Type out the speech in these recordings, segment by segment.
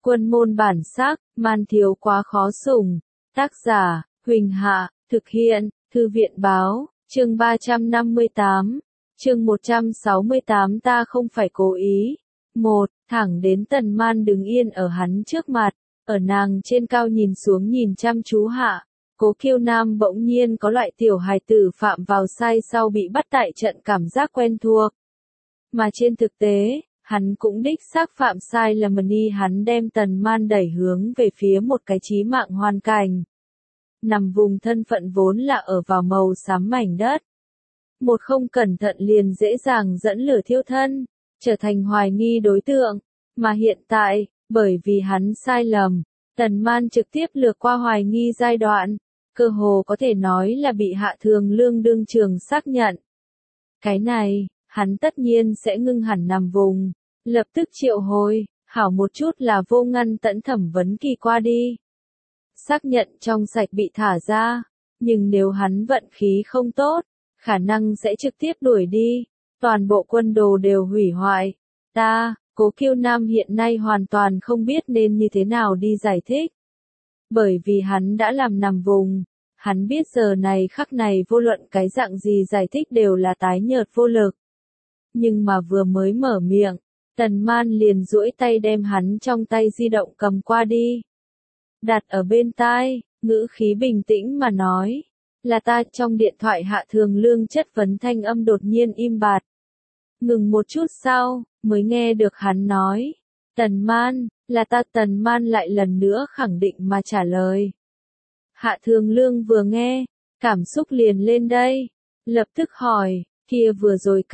Quân môn bản sắc, man thiếu quá khó sủng. Tác giả, Huỳnh Hạ, thực hiện, Thư viện báo, chương 358, chương 168 ta không phải cố ý. Thẳng đến Tần Man đứng yên ở hắn trước mặt, ở nàng trên cao nhìn xuống nhìn chăm chú hạ. Cố Kiêu Nam bỗng nhiên có loại tiểu hài tử phạm vào sai sau bị bắt tại trận cảm giác quen thuộc. Mà trên thực tế, hắn cũng đích xác phạm sai là hắn đem Tần Man đẩy hướng về phía một cái chí mạng hoàn cảnh. Nằm vùng thân phận vốn là ở vào màu xám mảnh đất. Một không cẩn thận liền dễ dàng dẫn lửa thiêu thân, trở thành hoài nghi đối tượng. Mà hiện tại, bởi vì hắn sai lầm, Tần Man trực tiếp lược qua hoài nghi giai đoạn, cơ hồ có thể nói là bị Hạ Thường Lương đương trường xác nhận. Cái này, hắn tất nhiên sẽ ngưng hẳn nằm vùng, lập tức triệu hồi, hảo một chút là vô ngăn tẫn thẩm vấn kỳ qua đi. Xác nhận trong sạch bị thả ra, nhưng nếu hắn vận khí không tốt, khả năng sẽ trực tiếp đuổi đi, toàn bộ quân đồ đều hủy hoại. Cố Kiêu Nam hiện nay hoàn toàn không biết nên như thế nào đi giải thích. Bởi vì hắn đã làm nằm vùng, hắn biết giờ này khắc này vô luận cái dạng gì giải thích đều là tái nhợt vô lực. Nhưng mà vừa mới mở miệng, Tần Man liền duỗi tay đem hắn trong tay di động cầm qua đi. Đặt ở bên tai, ngữ khí bình tĩnh mà nói, là ta. Trong điện thoại Hạ Thường Lương chất vấn thanh âm đột nhiên im bặt. Ngừng một chút sau, mới nghe được hắn nói, Tần Man, là ta. Tần Man lại lần nữa khẳng định mà trả lời. Hạ Thường Lương vừa nghe, cảm xúc liền lên đây, lập tức hỏi, vừa rồi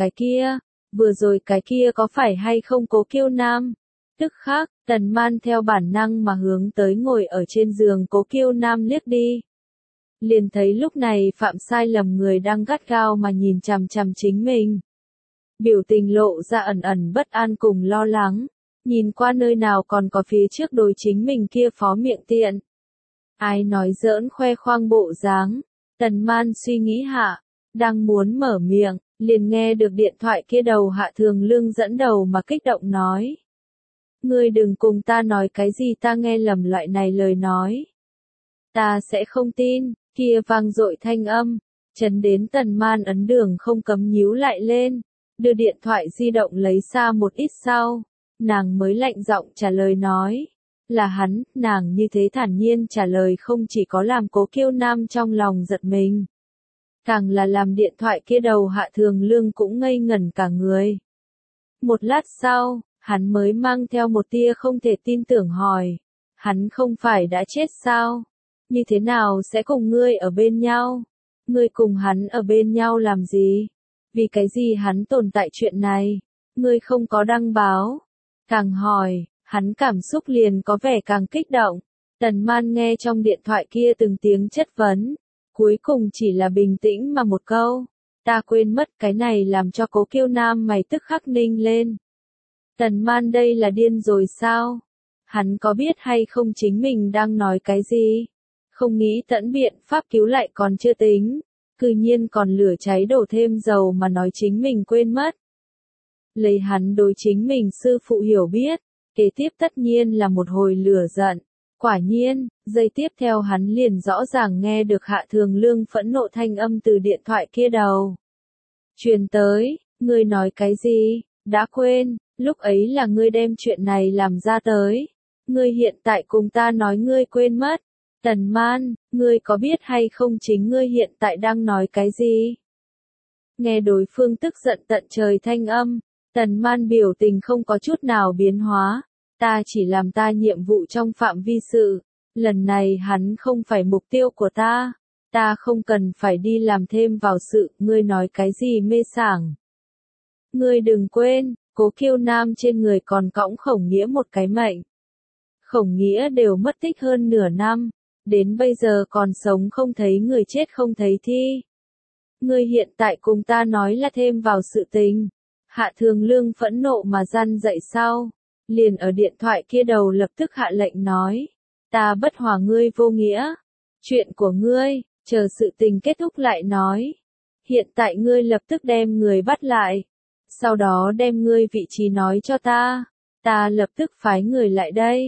cái kia có phải hay không Cố Kiêu Nam? Tức khắc, Tần Man theo bản năng mà hướng tới ngồi ở trên giường Cố Kiêu Nam liếc đi. Liền thấy lúc này phạm sai lầm người đang gắt gao mà nhìn chằm chằm chính mình. Biểu tình lộ ra ẩn ẩn bất an cùng lo lắng, nhìn qua nơi nào còn có phía trước đối chính mình kia phó miệng tiện. Ai nói giỡn khoe khoang bộ dáng, Tần Man suy nghĩ hạ, đang muốn mở miệng, liền nghe được điện thoại kia đầu Hạ Thường Lương dẫn đầu mà kích động nói. Ngươi đừng cùng ta nói cái gì ta nghe lầm loại này lời nói. Ta sẽ không tin, kia vang dội thanh âm, chấn đến Tần Man ấn đường không cấm nhíu lại lên, đưa điện thoại di động lấy xa một ít sau, nàng mới lạnh giọng trả lời nói. Là hắn. Nàng như thế thản nhiên trả lời không chỉ có làm Cố Kiêu Nam trong lòng giật mình, càng là làm điện thoại kia đầu Hạ Thường Lương cũng ngây ngẩn cả người. Một lát sau, hắn mới mang theo một tia không thể tin tưởng hỏi, hắn không phải đã chết sao? Như thế nào sẽ cùng ngươi ở bên nhau? Ngươi cùng hắn ở bên nhau làm gì? Vì cái gì hắn tồn tại chuyện này? Ngươi không có đăng báo. Càng hỏi, hắn cảm xúc liền có vẻ càng kích động. Tần Man nghe trong điện thoại kia từng tiếng chất vấn, cuối cùng chỉ là bình tĩnh mà một câu, ta quên mất. Cái này làm cho Cố Kiêu Nam mày tức khắc ninh lên. Tần Man đây là điên rồi sao? Hắn có biết hay không chính mình đang nói cái gì? Không nghĩ tận biện pháp cứu lại còn chưa tính, cư nhiên còn lửa cháy đổ thêm dầu mà nói chính mình quên mất. Lấy hắn đối chính mình sư phụ hiểu biết, kế tiếp tất nhiên là một hồi lửa giận. Quả nhiên, giây tiếp theo hắn liền rõ ràng nghe được Hạ Thường Lương phẫn nộ thanh âm từ điện thoại kia đầu truyền tới, ngươi nói cái gì? Đã quên, lúc ấy là ngươi đem chuyện này làm ra tới. Ngươi hiện tại cùng ta nói ngươi quên mất. Tần Man, ngươi có biết hay không chính ngươi hiện tại đang nói cái gì? Nghe đối phương tức giận tận trời thanh âm, Tần Man biểu tình không có chút nào biến hóa. Ta chỉ làm ta nhiệm vụ trong phạm vi sự. Lần này hắn không phải mục tiêu của ta. Ta không cần phải đi làm thêm vào sự. Ngươi nói cái gì mê sảng? Ngươi đừng quên, Cố Kiêu Nam trên người còn cõng Khổng Nghĩa một cái mệnh. Khổng Nghĩa đều mất tích hơn nửa năm. Đến bây giờ còn sống không thấy người chết không thấy thi. Ngươi hiện tại cùng ta nói là thêm vào sự tình. Hạ Thường Lương phẫn nộ mà răn dậy sau. Liền ở điện thoại kia đầu lập tức hạ lệnh nói. Ta bất hòa ngươi vô nghĩa. Chuyện của ngươi, chờ sự tình kết thúc lại nói. Hiện tại ngươi lập tức đem người bắt lại. Sau đó đem ngươi vị trí nói cho ta. Ta lập tức phái người lại đây.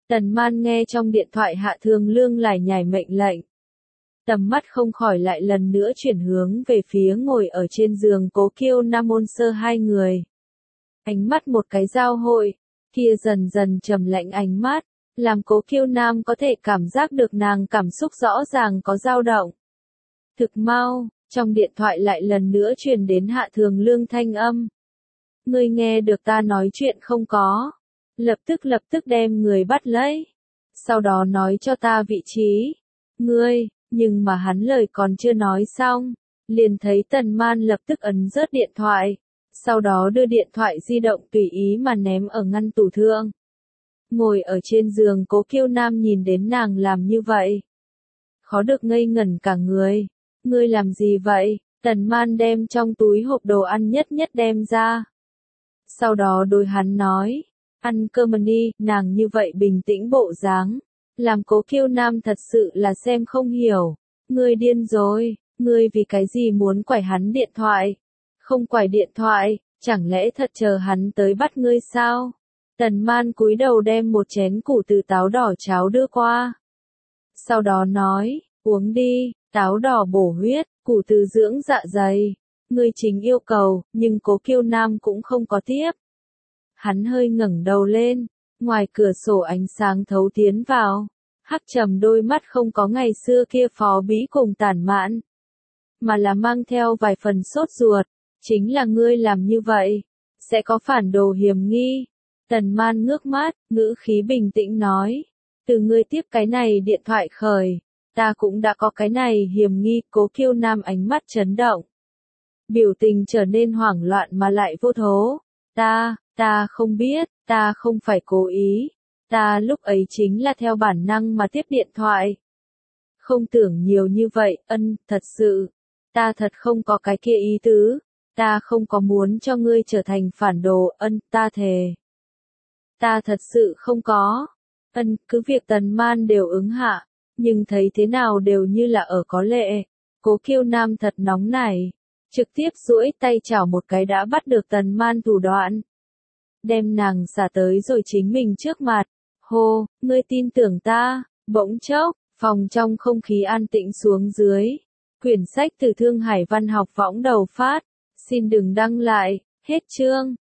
Tần Man nghe trong điện thoại Hạ Thường Lương lải nhải mệnh lệnh. Tầm mắt không khỏi lại lần nữa chuyển hướng về phía ngồi ở trên giường Cố Kiêu Nam ôn sơ hai người. Ánh mắt một cái giao hội, kia dần dần trầm lạnh ánh mắt, làm Cố Kiêu Nam có thể cảm giác được nàng cảm xúc rõ ràng có dao động. Thực mau, trong điện thoại lại lần nữa truyền đến Hạ Thường Lương thanh âm. Ngươi nghe được ta nói chuyện không có? Lập tức đem người bắt lấy. Sau đó nói cho ta vị trí. Ngươi, nhưng mà hắn lời còn chưa nói xong. Liền thấy Tần Man lập tức ấn rớt điện thoại. Sau đó đưa điện thoại di động tùy ý mà ném ở ngăn tủ thượng. Ngồi ở trên giường Cố Kiêu Nam nhìn đến nàng làm như vậy. Khó được ngây ngẩn cả người. Ngươi làm gì vậy? Tần Man đem trong túi hộp đồ ăn nhất nhất đem ra. Sau đó đối hắn nói. Ăn cơm đi, nàng như vậy bình tĩnh bộ dáng. Làm Cố Kiêu Nam thật sự là xem không hiểu. Ngươi điên rồi, ngươi vì cái gì muốn quải hắn điện thoại? Không quải điện thoại, chẳng lẽ thật chờ hắn tới bắt ngươi sao? Tần Man cúi đầu đem một chén củ từ táo đỏ cháo đưa qua. Sau đó nói, uống đi, táo đỏ bổ huyết, củ từ dưỡng dạ dày. Ngươi chính yêu cầu, nhưng Cố Kiêu Nam cũng không có tiếp. Hắn hơi ngẩng đầu lên, ngoài cửa sổ ánh sáng thấu tiến vào. Hắc trầm đôi mắt không có ngày xưa kia phó bí cùng tản mạn, mà là mang theo vài phần sốt ruột. Chính là ngươi làm như vậy, sẽ có phản đồ hiểm nghi. Tần Man ngước mắt, ngữ khí bình tĩnh nói. Từ ngươi tiếp cái này điện thoại khởi, ta cũng đã có cái này hiểm nghi. Cố Kiêu Nam ánh mắt chấn động. Biểu tình trở nên hoảng loạn mà lại vô thố. Ta không biết, ta không phải cố ý. Ta lúc ấy chính là theo bản năng mà tiếp điện thoại. Không tưởng nhiều như vậy, thật sự. Ta thật không có cái kia ý tứ. Ta không có muốn cho ngươi trở thành phản đồ, ta thề. Ta thật sự không có. Cứ việc Tần Man đều ứng hạ, nhưng thấy thế nào đều như là ở có lệ. Cố Kiêu Nam thật nóng nảy, trực tiếp duỗi tay chảo một cái đã bắt được Tần Man thủ đoạn. Đem nàng xả tới rồi chính mình trước mặt. Hô, ngươi tin tưởng ta? Bỗng chốc, phòng trong không khí an tĩnh xuống dưới. Quyển sách từ Thương Hải Văn học võng đầu phát. Xin đừng đăng lại, hết chương.